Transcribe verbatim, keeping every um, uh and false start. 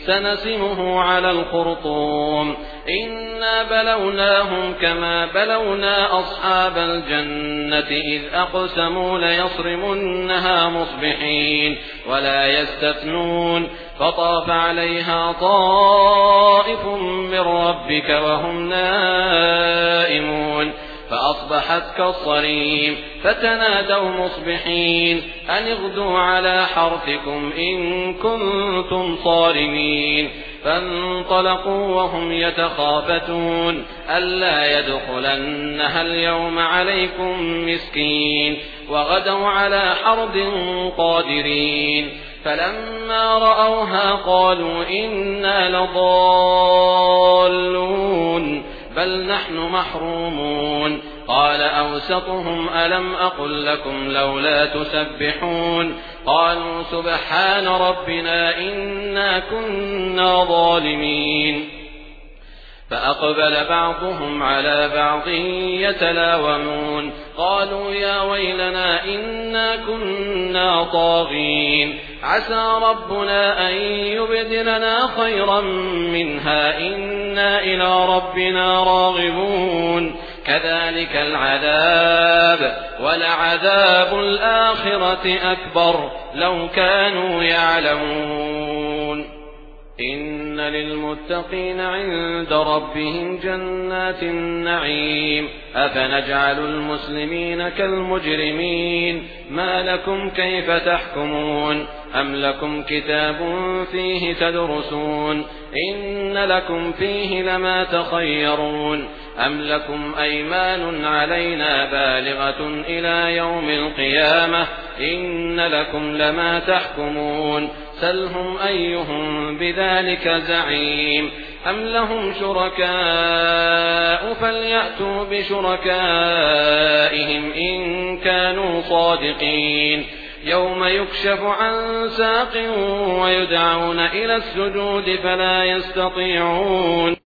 سنسمه على الخرطوم إنا بلوناهم كما بلونا أصحاب الجنة إذ أقسموا ليصرمنها مصبحين ولا يستثنون فطاف عليها طائف من ربك وهم نائمون فأصبحت كالصريم فتنادوا مصبحين أن اغدوا على حرثكم إن كنتم صارمين فانطلقوا وهم يتخافتون ألا يدخلنها اليوم عليكم مسكين وغدوا على حرد قادرين فلما رأوها قالوا إنا لضالون بل نحن محرومون قال أوسطهم ألم أقل لكم لولا تسبحون قالوا سبحان ربنا إنا كنا ظالمين فأقبل بعضهم على بعض يتلاومون قالوا يا ويلنا إنا كنا طاغين عسى ربنا أن يبدلنا خيرا منها إنا إلى ربنا راغبون كذلك العذاب ولعذاب الآخرة أكبر لو كانوا يعلمون إن للمتقين عند ربهم جنات النعيم أفنجعل المسلمين كالمجرمين ما لكم كيف تحكمون أم لكم كتاب فيه تدرسون إن لكم فيه لما تخيرون أم لكم أيمان علينا بالغة إلى يوم القيامة إن لكم لما تحكمون سلهم أيهم بذلك زعيم أم لهم شركاء فليأتوا بشركائهم إن كانوا صادقين يوم يكشف عن ساق ويدعون إلى السجود فلا يستطيعون